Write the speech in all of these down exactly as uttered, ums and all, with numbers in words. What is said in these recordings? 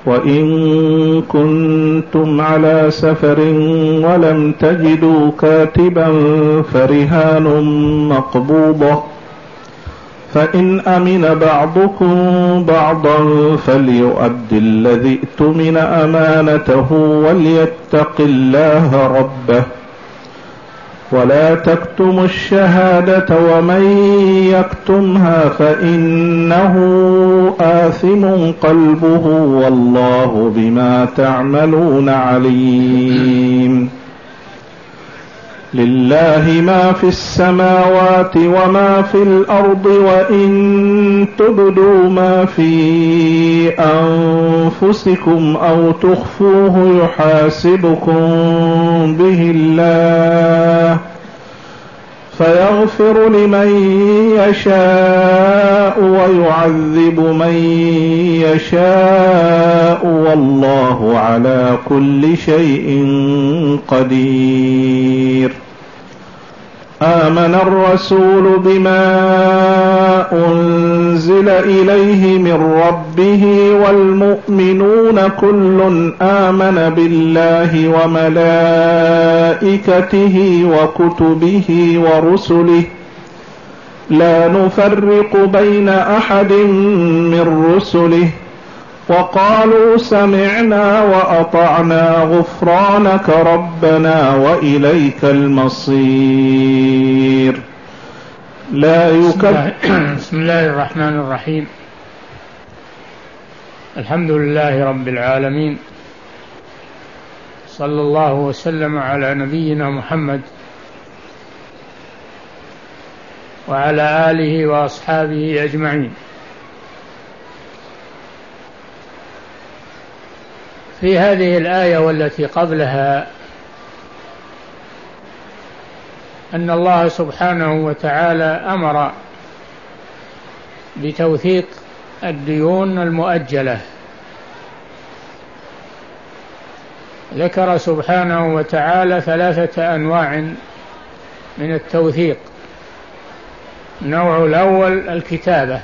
وإن كنتم على سفر ولم تجدوا كاتبا فرهان مقبوضة، فإن أمن بعضكم بعضا فليؤد الذي اؤتمن أمانته وليتق الله ربه ولا تكتموا الشهادة ومن يكتمها فإنه آثم قلبه والله بما تعملون عليم. لله ما في السماوات وما في الأرض وإن تبدوا ما في أنفسكم أو تخفوه يحاسبكم به الله فيغفر لمن يشاء ويعذب من يشاء والله على كل شيء قدير. آمن الرسول بما أنزل إليه من ربه والمؤمنون كل آمن بالله وملائكته وكتبه ورسله لا نفرق بين أحد من رسله وقالوا سمعنا وأطعنا غفرانك ربنا وإليك المصير. لا يكذب. بسم الله الرحمن الرحيم. الحمد لله رب العالمين، صلى الله وسلم على نبينا محمد وعلى آله وأصحابه أجمعين. في هذه الآية والتي قبلها أن الله سبحانه وتعالى أمر بتوثيق الديون المؤجلة. ذكر سبحانه وتعالى ثلاثة أنواع من التوثيق. النوع الأول الكتابة،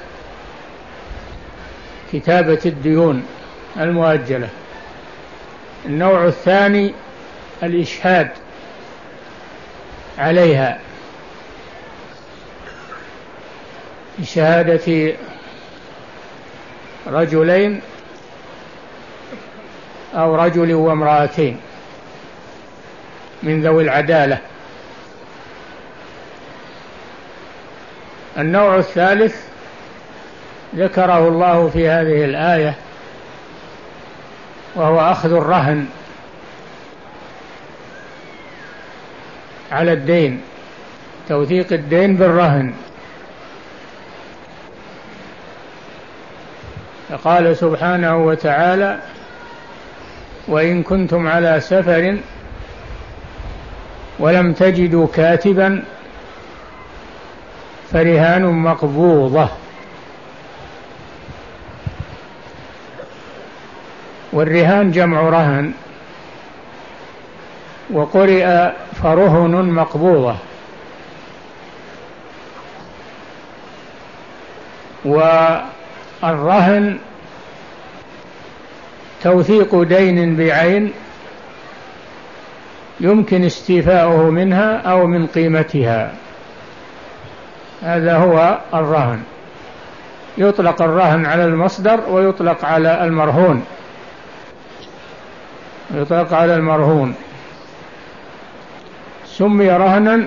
كتابة الديون المؤجلة. النوع الثاني الإشهاد عليها بشهادة رجلين أو رجل وامرأتين من ذوي العدالة. النوع الثالث ذكره الله في هذه الآية وهو أخذ الرهن على الدين، توثيق الدين بالرهن. فقال سبحانه وتعالى: وإن كنتم على سفر ولم تجدوا كاتبا فرهان مقبوضة. والرهان جمع رهن، وقرئ فرهن مقبوضة. والرهن توثيق دين بعين يمكن استيفاؤه منها أو من قيمتها، هذا هو الرهن. يطلق الرهن على المصدر ويطلق على المرهون، يطلق على المرهون. سمي رهنا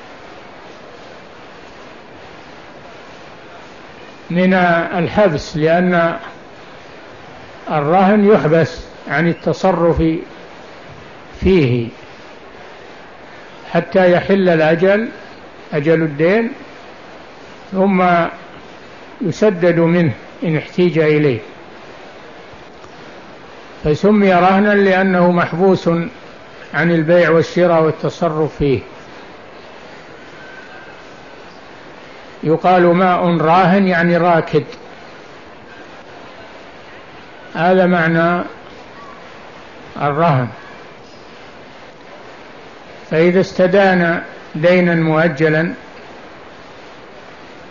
من الحبس، لأن الرهن يحبس عن التصرف فيه حتى يحل الأجل، أجل الدين، ثم يسدد منه إن احتيج إليه. فسمي رهنا لأنه محبوس عن البيع والشراء والتصرف فيه. يقال ماء راهن يعني راكد، هذا معنى الرهن. فإذا استدان دينا مؤجلا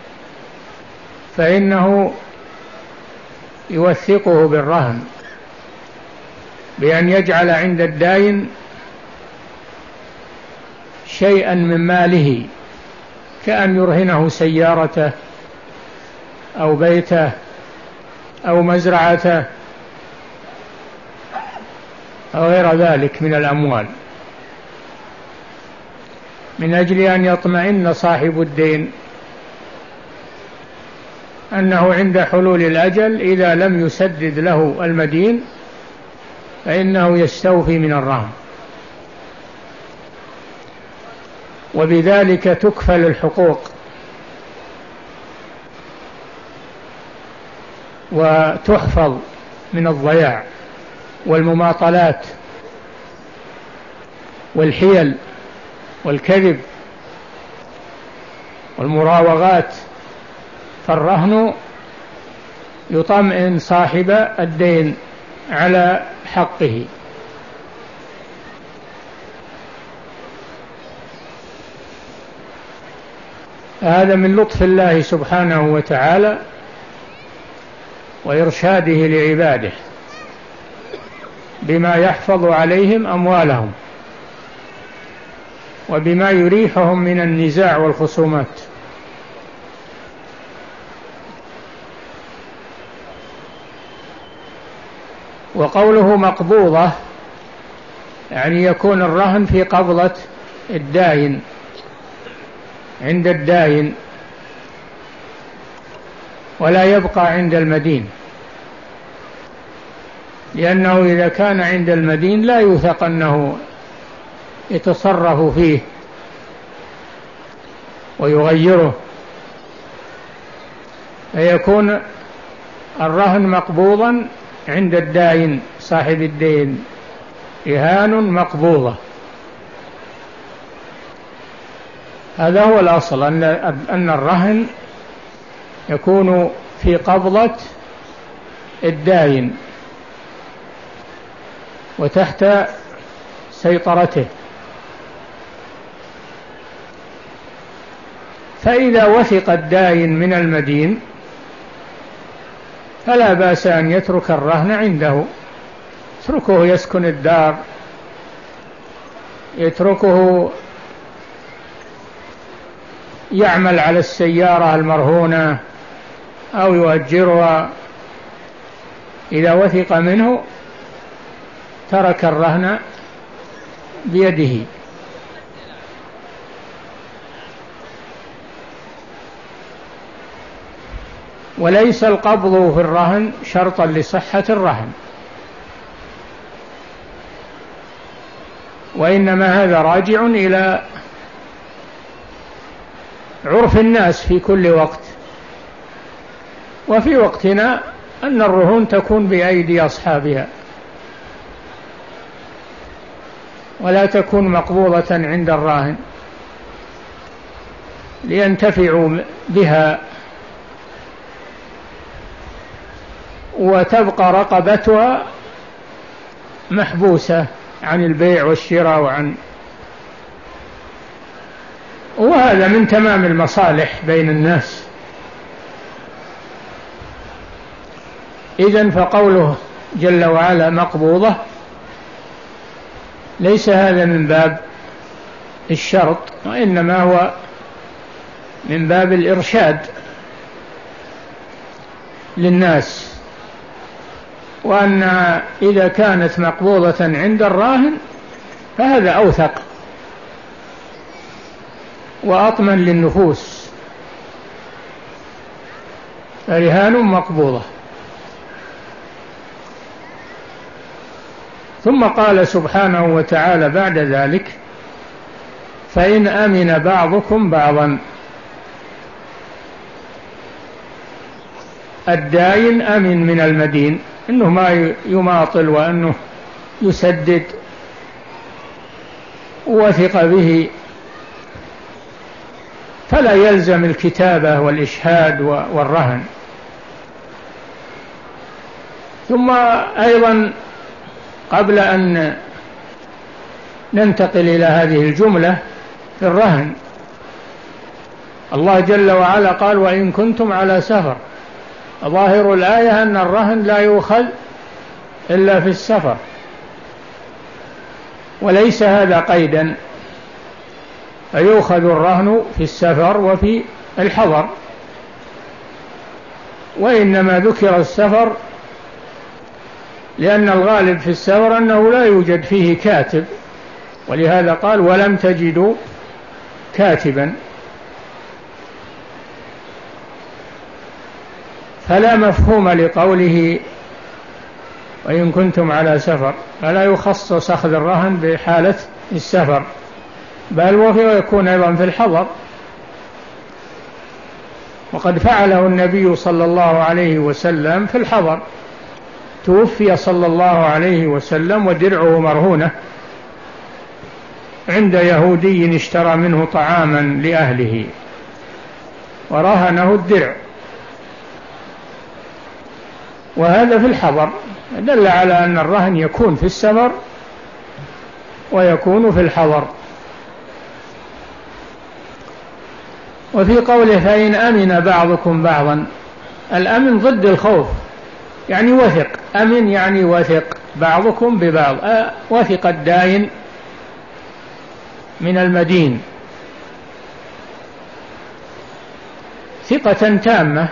فإنه يوثقه بالرهن، بأن يجعل عند الداين شيئا من ماله، كأن يرهنه سيارته أو بيته أو مزرعته أو غير ذلك من الأموال، من أجل أن يطمئن صاحب الدين أنه عند حلول الأجل إذا لم يسدد له المدين فإنه يستوفي من الرهن، وبذلك تكفل الحقوق وتحفظ من الضياع والمماطلات والحيل والكذب والمراوغات. فالرهن يطمئن صاحب الدين على حقه. هذا من لطف الله سبحانه وتعالى وإرشاده لعباده بما يحفظ عليهم أموالهم وبما يريحهم من النزاع والخصومات. وقوله مقبوضة يعني يكون الرهن في قبضة الداين عند الداين ولا يبقى عند المدين، لأنه إذا كان عند المدين لا يوثق أنه يتصرف فيه ويغيره، فيكون الرهن مقبوضا عند الداين صاحب الدين، رهان مقبوضة. هذا هو الأصل، أن أن الرهن يكون في قبضة الداين وتحت سيطرته. فإذا وثق الداين من المدين فلا بأس أن يترك الرهن عنده، يتركه يسكن الدار، يتركه يعمل على السيارة المرهونة أو يؤجرها. إذا وثق منه ترك الرهن بيده. وليس القبض في الرهن شرطا لصحة الرهن، وإنما هذا راجع إلى عرف الناس في كل وقت. وفي وقتنا أن الرهون تكون بأيدي أصحابها ولا تكون مقبوضة عند الراهن لينتفعوا بها، وتبقى رقبتها محبوسة عن البيع والشراء وعن وهذا من تمام المصالح بين الناس. إذن فقوله جل وعلا مقبوضة ليس هذا من باب الشرط، وإنما هو من باب الإرشاد للناس، وأن إذا كانت مقبوضة عند الراهن فهذا أوثق وأطمن للنفوس، فرهان مقبوضة. ثم قال سبحانه وتعالى بعد ذلك فإن أمن بعضكم بعضا. الداين أمن من المدين، إنه ما يماطل وأنه يسدد، وثق به، فلا يلزم الكتابة والإشهاد والرهن. ثم أيضا قبل أن ننتقل إلى هذه الجملة في الرهن، الله جل وعلا قال وإن كنتم على سفر. ظاهر الآية أن الرهن لا يؤخذ إلا في السفر، وليس هذا قيدا، فيؤخذ الرهن في السفر وفي الحضر، وإنما ذكر السفر لأن الغالب في السفر أنه لا يوجد فيه كاتب، ولهذا قال ولم تجدوا كاتبا. فلا مفهوم لقوله وإن كنتم على سفر، فلا يخصص أخذ الرهن بحالة السفر، بل ويكون أيضا في الحضر. وقد فعله النبي صلى الله عليه وسلم في الحضر، توفي صلى الله عليه وسلم ودرعه مرهونة عند يهودي اشترى منه طعاما لأهله ورهنه الدرع، وهذا في الحضر، دل على أن الرهن يكون في السفر ويكون في الحضر. وفي قوله فإن أمن بعضكم بعضا، الأمن ضد الخوف، يعني وثق، أمن يعني وثق بعضكم ببعض، وثق الدائن من المدين ثقة تامة،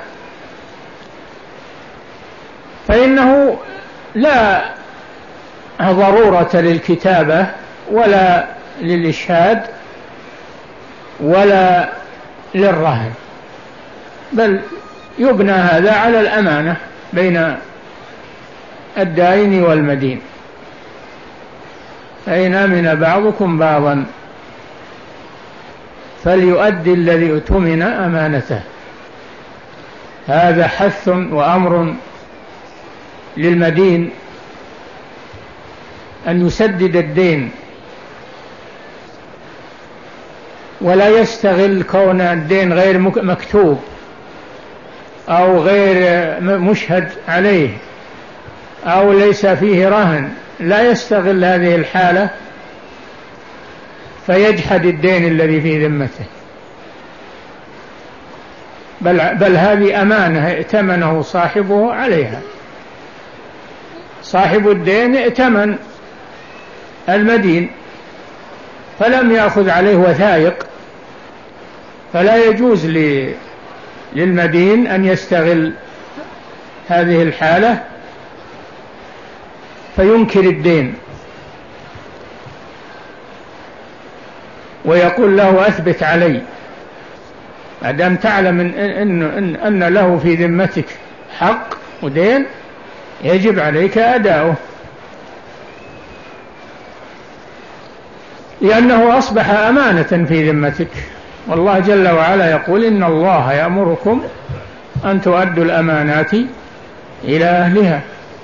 فإنه لا ضرورة للكتابة ولا للإشهاد ولا للرهن، بل يبنى هذا على الأمانة بين الدائن والمدين. فإن أمن بعضكم بعضا فليؤدي الذي اؤتمن أمانته. هذا حث وأمر للمدين أن يسدد الدين، ولا يستغل كون الدين غير مكتوب أو غير مشهد عليه أو ليس فيه رهن، لا يستغل هذه الحالة فيجحد الدين الذي في ذمته، بل, بل هذه أمانة ائتمنه صاحبه عليها. صاحب الدين ائتمن المدين فلم يأخذ عليه وثائق، فلا يجوز للمدين أن يستغل هذه الحالة فينكر الدين ويقول له أثبت علي، ما دام تعلم إن, إن, إن, أن له في ذمتك حق ودين يجب عليك أداؤه، لأنه أصبح أمانة في ذمتك. والله جل وعلا يقول إن الله يأمركم أن تؤدوا الأمانات إلى أهلها.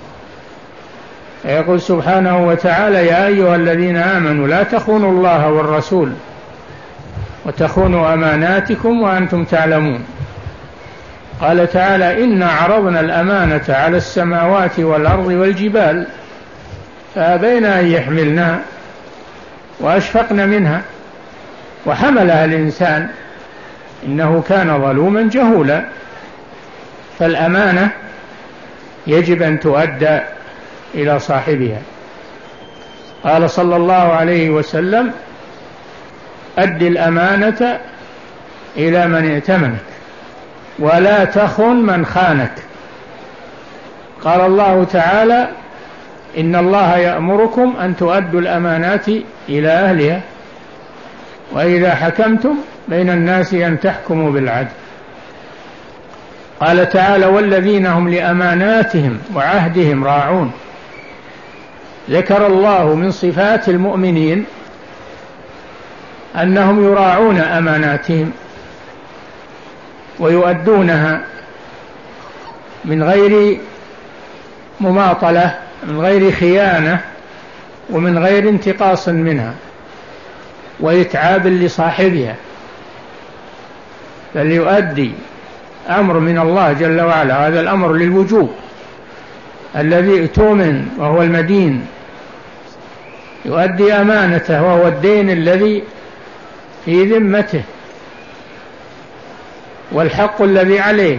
يقول سبحانه وتعالى يا أيها الذين آمنوا لا تخونوا الله والرسول وتخونوا أماناتكم وأنتم تعلمون. قال تعالى إنا عرضنا الأمانة على السماوات والأرض والجبال فأبين أن يحملنها وأشفقن منها وحملها الإنسان إنه كان ظلوما جهولا. فالأمانة يجب أن تؤدى إلى صاحبها. قال صلى الله عليه وسلم أد الأمانة إلى من ائتمنك ولا تخن من خانك. قال الله تعالى إن الله يأمركم أن تؤدوا الأمانات إلى أهلها وإذا حكمتم بين الناس أن تحكموا بالعدل. قال تعالى والذين هم لأماناتهم وعهدهم راعون. ذكر الله من صفات المؤمنين أنهم يراعون أماناتهم ويؤدونها من غير مماطلة، من غير خيانة، ومن غير انتقاص منها وإتعاب لصاحبها، بل يؤدي أمر من الله جل وعلا. هذا الأمر للوجوب. الذي ائتمن وهو المدين يؤدي أمانته وهو الدين الذي في ذمته والحق الذي عليه.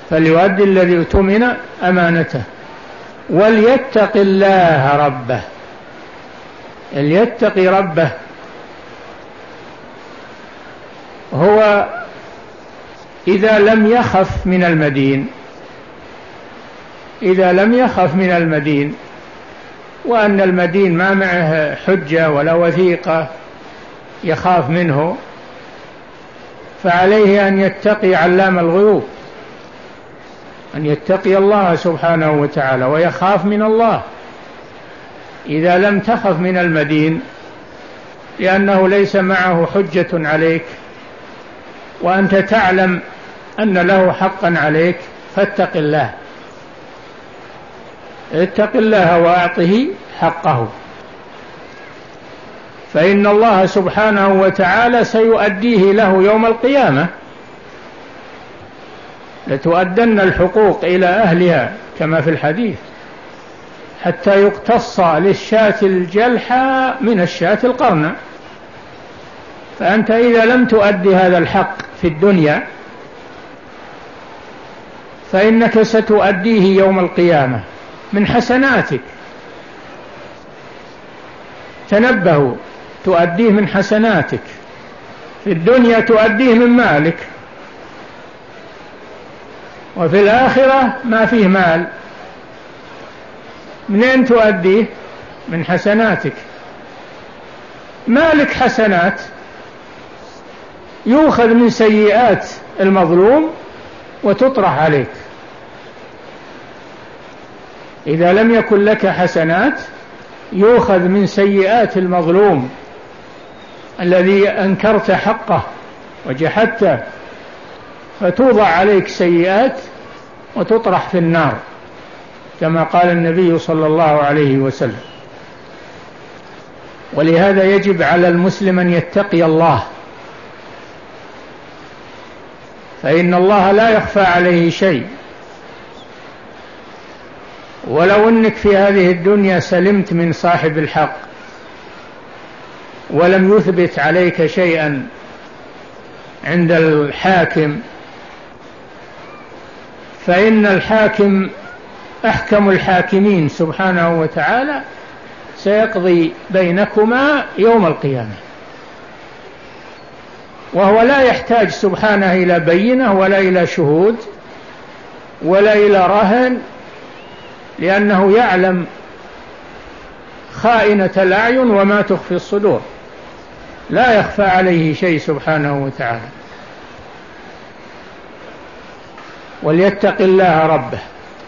فليؤدي الذي اؤتمن أمانته وليتق الله ربه. ليتقي ربه هو إذا لم يخف من المدين، إذا لم يخف من المدين وأن المدين ما معه حجة ولا وثيقة يخاف منه، فعليه أن يتقي علام الغيوب، أن يتقي الله سبحانه وتعالى ويخاف من الله. إذا لم تخف من المدين لأنه ليس معه حجة عليك وأنت تعلم أن له حقا عليك، فاتق الله، اتق الله وأعطه حقه، فإن الله سبحانه وتعالى سيؤديه له يوم القيامة. لتؤدن الحقوق إلى أهلها كما في الحديث حتى يقتص للشاة الجلحى من الشاة القرنى. فأنت إذا لم تؤدي هذا الحق في الدنيا فإنك ستؤديه يوم القيامة من حسناتك. تنبهوا، تؤديه من حسناتك. في الدنيا تؤديه من مالك، وفي الآخرة ما فيه مال، منين تؤديه؟ من حسناتك. مالك حسنات يؤخذ من سيئات المظلوم وتطرح عليك. إذا لم يكن لك حسنات يؤخذ من سيئات المظلوم الذي أنكرت حقه وجحدته، فتوضع عليك سيئات وتطرح في النار كما قال النبي صلى الله عليه وسلم. ولهذا يجب على المسلم أن يتقي الله، فإن الله لا يخفى عليه شيء. ولو أنك في هذه الدنيا سلمت من صاحب الحق ولم يثبت عليك شيئا عند الحاكم، فإن الحاكم أحكم الحاكمين سبحانه وتعالى سيقضي بينكما يوم القيامة، وهو لا يحتاج سبحانه إلى بينة ولا إلى شهود ولا إلى رهن، لأنه يعلم خائنة الأعين وما تخفي الصدور، لا يخفى عليه شيء سبحانه وتعالى. وليتق الله ربه.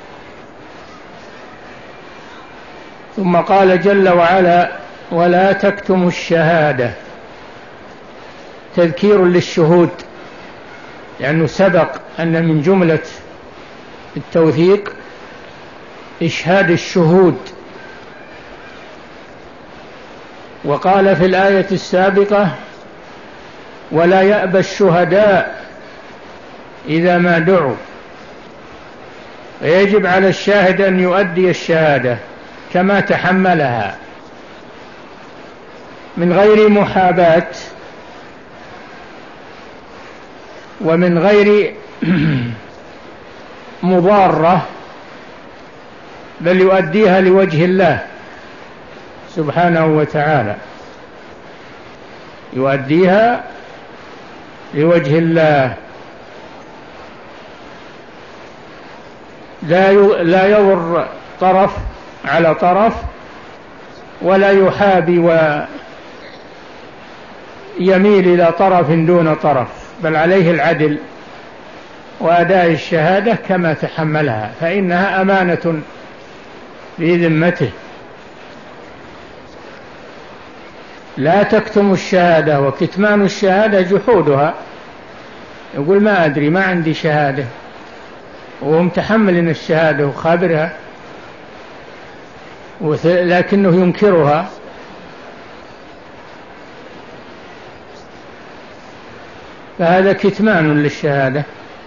ثم قال جل وعلا: ولا تكتموا الشهادة، تذكير للشهود، لأنه سبق أن من جملة التوثيق إشهاد الشهود. وقال في الآية السابقة: ولا يأبى الشهداء إذا ما دعوا. فيجب على الشاهد أن يؤدي الشهادة كما تحملها من غير محاباة ومن غير مضارة، بل يؤديها لوجه الله سبحانه وتعالى، يؤديها لوجه الله، لا لا يضر طرف على طرف ولا يحابي ويميل إلى طرف دون طرف، بل عليه العدل وأداء الشهادة كما تحملها، فإنها أمانة في ذمته. لا تكتموا الشهادة، وكتمان الشهادة جحودها، يقول ما أدري، ما عندي شهادة، وهو متحمل الشهادة وخابرها لكنه ينكرها، فهذا كتمان للشهادة.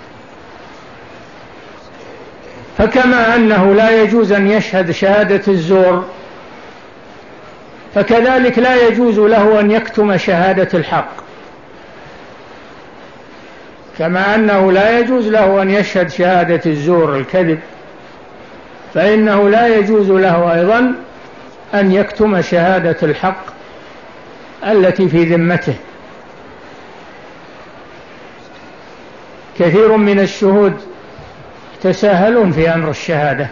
فكما أنه لا يجوز أن يشهد شهادة الزور، فكذلك لا يجوز له أن يكتم شهادة الحق. كما أنه لا يجوز له أن يشهد شهادة الزور الكذب، فإنه لا يجوز له أيضا أن يكتم شهادة الحق التي في ذمته. كثير من الشهود يتساهلون في أمر الشهادة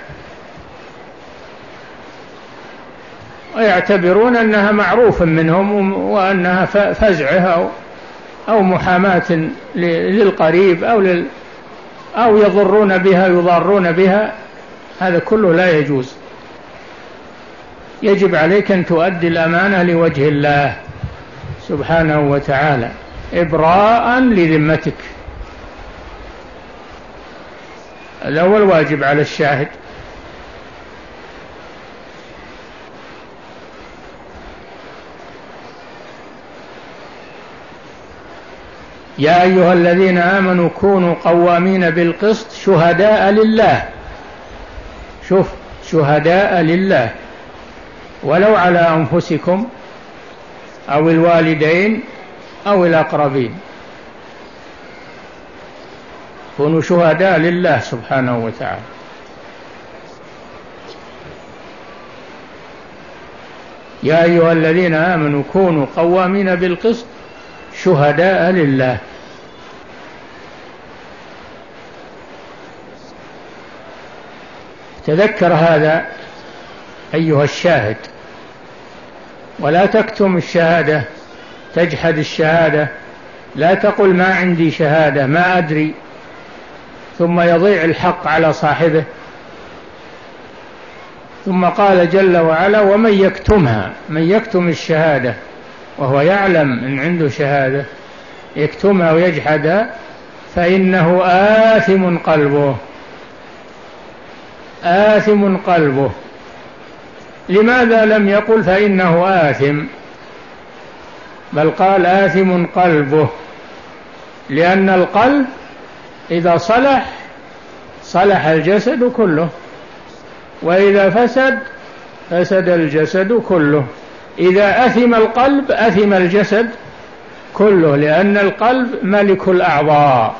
ويعتبرون أنها معروف منهم وأنها فزعه أو محاماة للقريب أو, لل أو يضرون بها يضارون بها. هذا كله لا يجوز. يجب عليك أن تؤدي الأمانة لوجه الله سبحانه وتعالى إبراء لذمتك. هذا هو الواجب على الشاهد. يا أيها الذين آمنوا كونوا قوامين بالقسط شهداء لله. شوف، شهداء لله ولو على أنفسكم أو الوالدين أو الأقربين. كونوا شهداء لله سبحانه وتعالى. يا أيها الذين آمنوا كونوا قوامين بالقسط شهداء لله. تذكر هذا أيها الشاهد، ولا تكتم الشهادة، تجحد الشهادة، لا تقل ما عندي شهادة ما أدري، ثم يضيع الحق على صاحبه. ثم قال جل وعلا ومن يكتمها، من يكتم الشهادة وهو يعلم أن عنده شهادة يكتمها ويجحدها فإنه آثم قلبه. آثم قلبه. لماذا لم يقل فإنه آثم، بل قال آثم قلبه؟ لأن القلب إذا صلح صلح الجسد كله، وإذا فسد فسد الجسد كله. إذا أثم القلب أثم الجسد كله، لأن القلب ملك الأعضاء،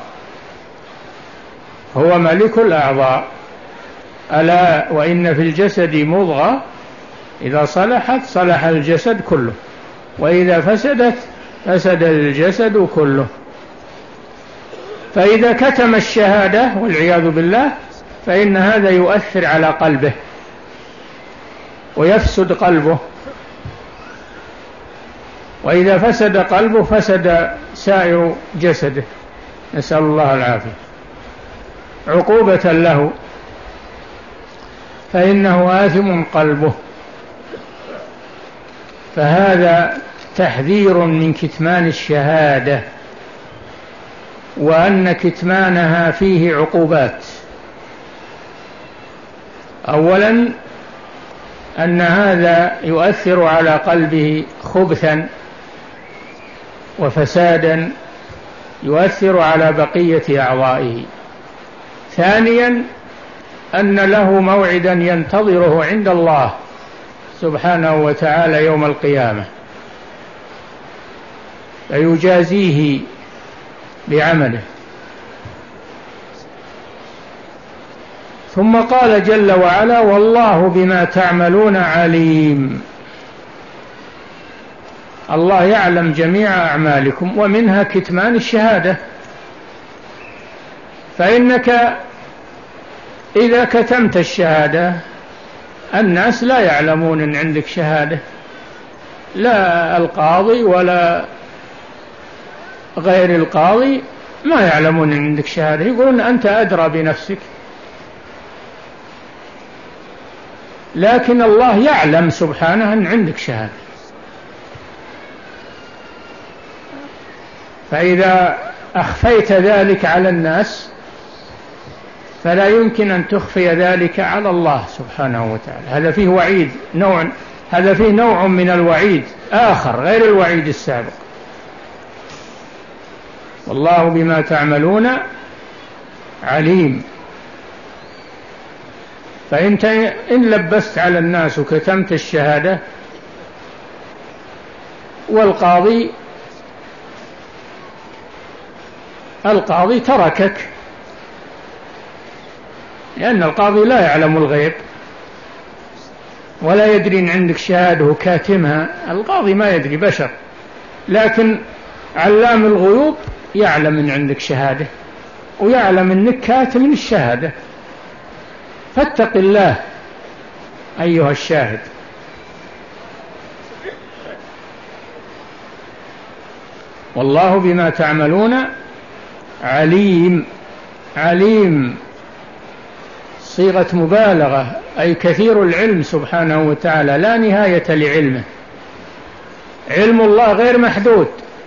هو ملك الأعضاء. ألا وإن في الجسد مضغة إذا صلحت صلح الجسد كله، وإذا فسدت فسد الجسد كله. فإذا كتم الشهادة والعياذ بالله فإن هذا يؤثر على قلبه ويفسد قلبه، وإذا فسد قلبه فسد سائر جسده، نسأل الله العافية، عقوبة له، فإنه آثم قلبه. فهذا تحذير من كتمان الشهادة، وأن كتمانها فيه عقوبات. أولا أن هذا يؤثر على قلبه خبثا وفسادا، يؤثر على بقية أعضائه. ثانيا أن له موعدا ينتظره عند الله سبحانه وتعالى يوم القيامة فيجازيه بعمله. ثم قال جل وعلا والله بما تعملون عليم. الله يعلم جميع أعمالكم ومنها كتمان الشهادة. فإنك إذا كتمت الشهادة الناس لا يعلمون أن عندك شهادة، لا القاضي ولا غير القاضي ما يعلمون أن عندك شهادة، يقولون أنت أدرى بنفسك. لكن الله يعلم سبحانه أن عندك شهادة. فإذا أخفيت ذلك على الناس فلا يمكن أن تخفي ذلك على الله سبحانه وتعالى. هذا فيه وعيد نوع هذا فيه نوع من الوعيد آخر غير الوعيد السابق. والله بما تعملون عليم. فأنت إن لبست على الناس وكتمت الشهادة والقاضي القاضي تركك، لأن القاضي لا يعلم الغيب ولا يدري إن عندك شهادة وكاتمها، القاضي ما يدري، بشر، لكن علام الغيوب يعلم إن عندك شهادة ويعلم إنك كاتم الشهادة. فاتق الله أيها الشاهد. والله بما تعملون عليم. عليم صيغة مبالغة، أي كثير العلم سبحانه وتعالى، لا نهاية لعلمه. علم الله غير محدود،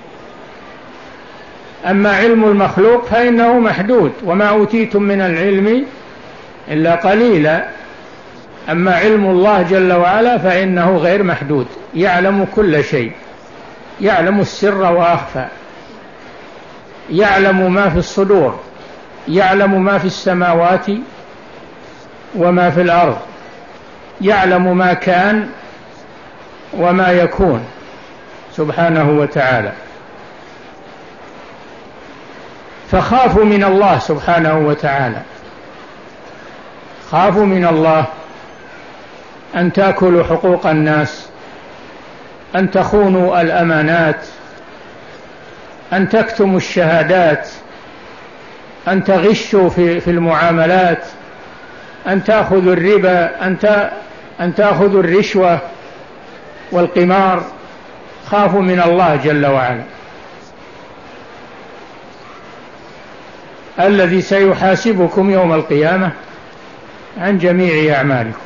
أما علم المخلوق فإنه محدود، وما أوتيتم من العلم إلا قليلا. أما علم الله جل وعلا فإنه غير محدود، يعلم كل شيء، يعلم السر وأخفى، يعلم ما في الصدور، يعلم ما في السماوات وما في الأرض، يعلم ما كان وما يكون سبحانه وتعالى. فخافوا من الله سبحانه وتعالى، خافوا من الله أن تأكلوا حقوق الناس، أن تخونوا الأمانات، أن تكتموا الشهادات، أن تغشوا في في المعاملات، أن تأخذوا الربا، أن أن تأخذوا الرشوة والقمار. خافوا من الله جل وعلا الذي سيحاسبكم يوم القيامة عن جميع أعمالكم.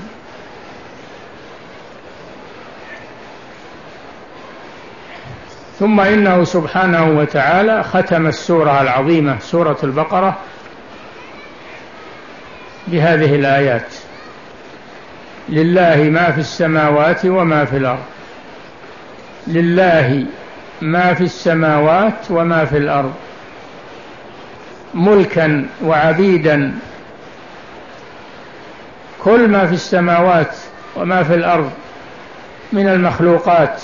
ثم إنه سبحانه وتعالى ختم السورة العظيمة سورة البقرة بهذه الآيات: لله ما في السماوات وما في الأرض. لله ما في السماوات وما في الأرض، ملكا وعبيدا. كل ما في السماوات وما في الأرض من المخلوقات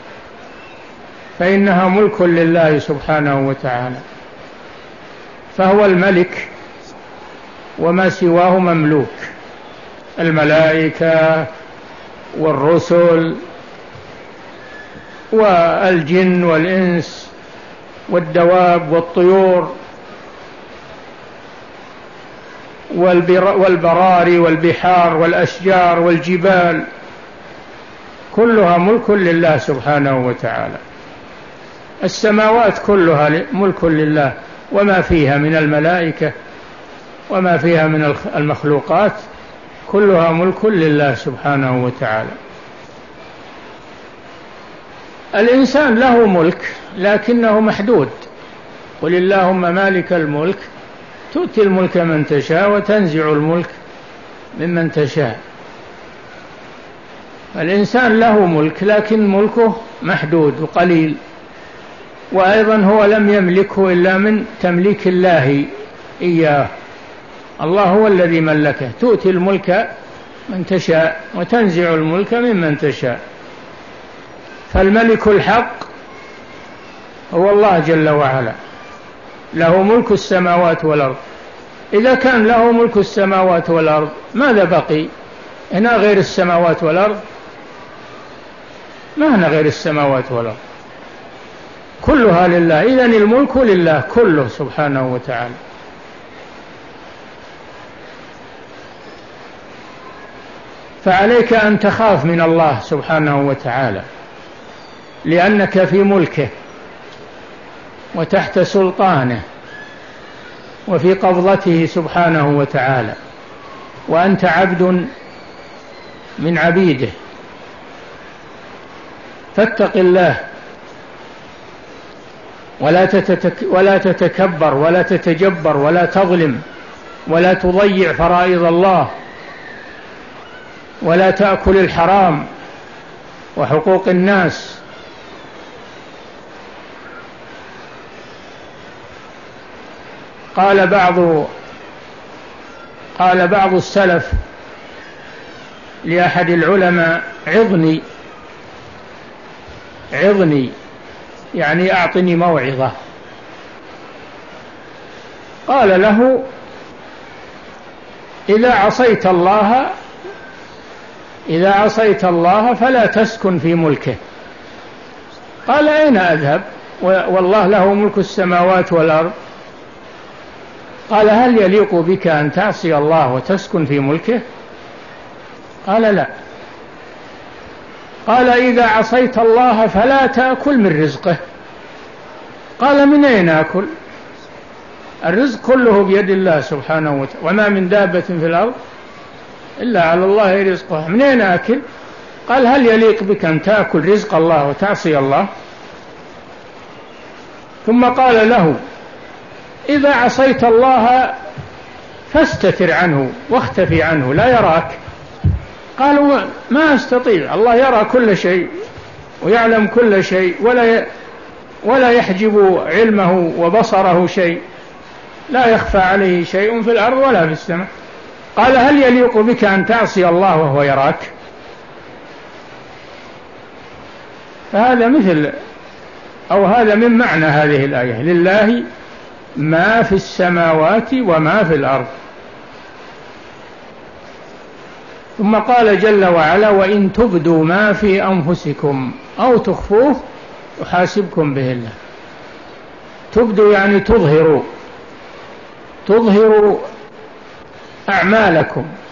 فإنها ملك لله سبحانه وتعالى، فهو الملك وما سواه مملوك، الملائكة والرسل والجن والإنس والدواب والطيور والبراري والبحار والأشجار والجبال، كلها ملك لله سبحانه وتعالى. السماوات كلها ملك لله وما فيها من الملائكة وما فيها من المخلوقات كلها ملك لله سبحانه وتعالى. الإنسان له ملك لكنه محدود. قل اللهم مالك الملك تؤتي الملك من تشاء وتنزع الملك ممن تشاء. الإنسان له ملك لكن ملكه محدود وقليل، وأيضا هو لم يملكه إلا من تمليك الله إياه. الله هو الذي ملكه، تؤتي الملك من تشاء وتنزع الملك ممن تشاء. فالملك الحق هو الله جل وعلا، له ملك السماوات والأرض. إذا كان له ملك السماوات والأرض ماذا بقي؟ هنا غير السماوات والأرض؟ ما هنا غير السماوات والأرض، كلها لله. إذن الملك لله كله سبحانه وتعالى. فعليك أن تخاف من الله سبحانه وتعالى، لأنك في ملكه وتحت سلطانه وفي قبضته سبحانه وتعالى، وأنت عبد من عبيده. فاتق الله ولا تتك ولا تتكبر ولا تتجبر ولا تظلم ولا تضيع فرائض الله ولا تأكل الحرام وحقوق الناس. قال بعض قال بعض السلف لأحد العلماء: عظني عظني، يعني أعطني موعظة. قال له إذا عصيت الله إذا عصيت الله فلا تسكن في ملكه. قال أين أذهب والله له ملك السماوات والأرض؟ قال هل يليق بك أن تعصي الله وتسكن في ملكه؟ قال لا. قال إذا عصيت الله فلا تأكل من رزقه. قال من أين أكل؟ الرزق كله بيد الله سبحانه وتعالى، وما من دابة في الأرض إلا على الله رزقها، من أين أكل؟ قال هل يليق بك أن تأكل رزق الله وتعصي الله؟ ثم قال له إذا عصيت الله فاستتر عنه واختفي عنه لا يراك. قالوا ما أستطيع، الله يرى كل شيء ويعلم كل شيء ولا ولا يحجب علمه وبصره شيء، لا يخفى عليه شيء في الأرض ولا في السماء. قال هل يليق بك أن تعصي الله وهو يراك؟ فهذا مثل أو هذا من معنى هذه الآية، لله ما في السماوات وما في الأرض. ثم قال جل وعلا وإن تبدوا ما في أنفسكم أو تخفوه يحاسبكم به الله. تبدوا يعني تظهروا تظهروا أعمالكم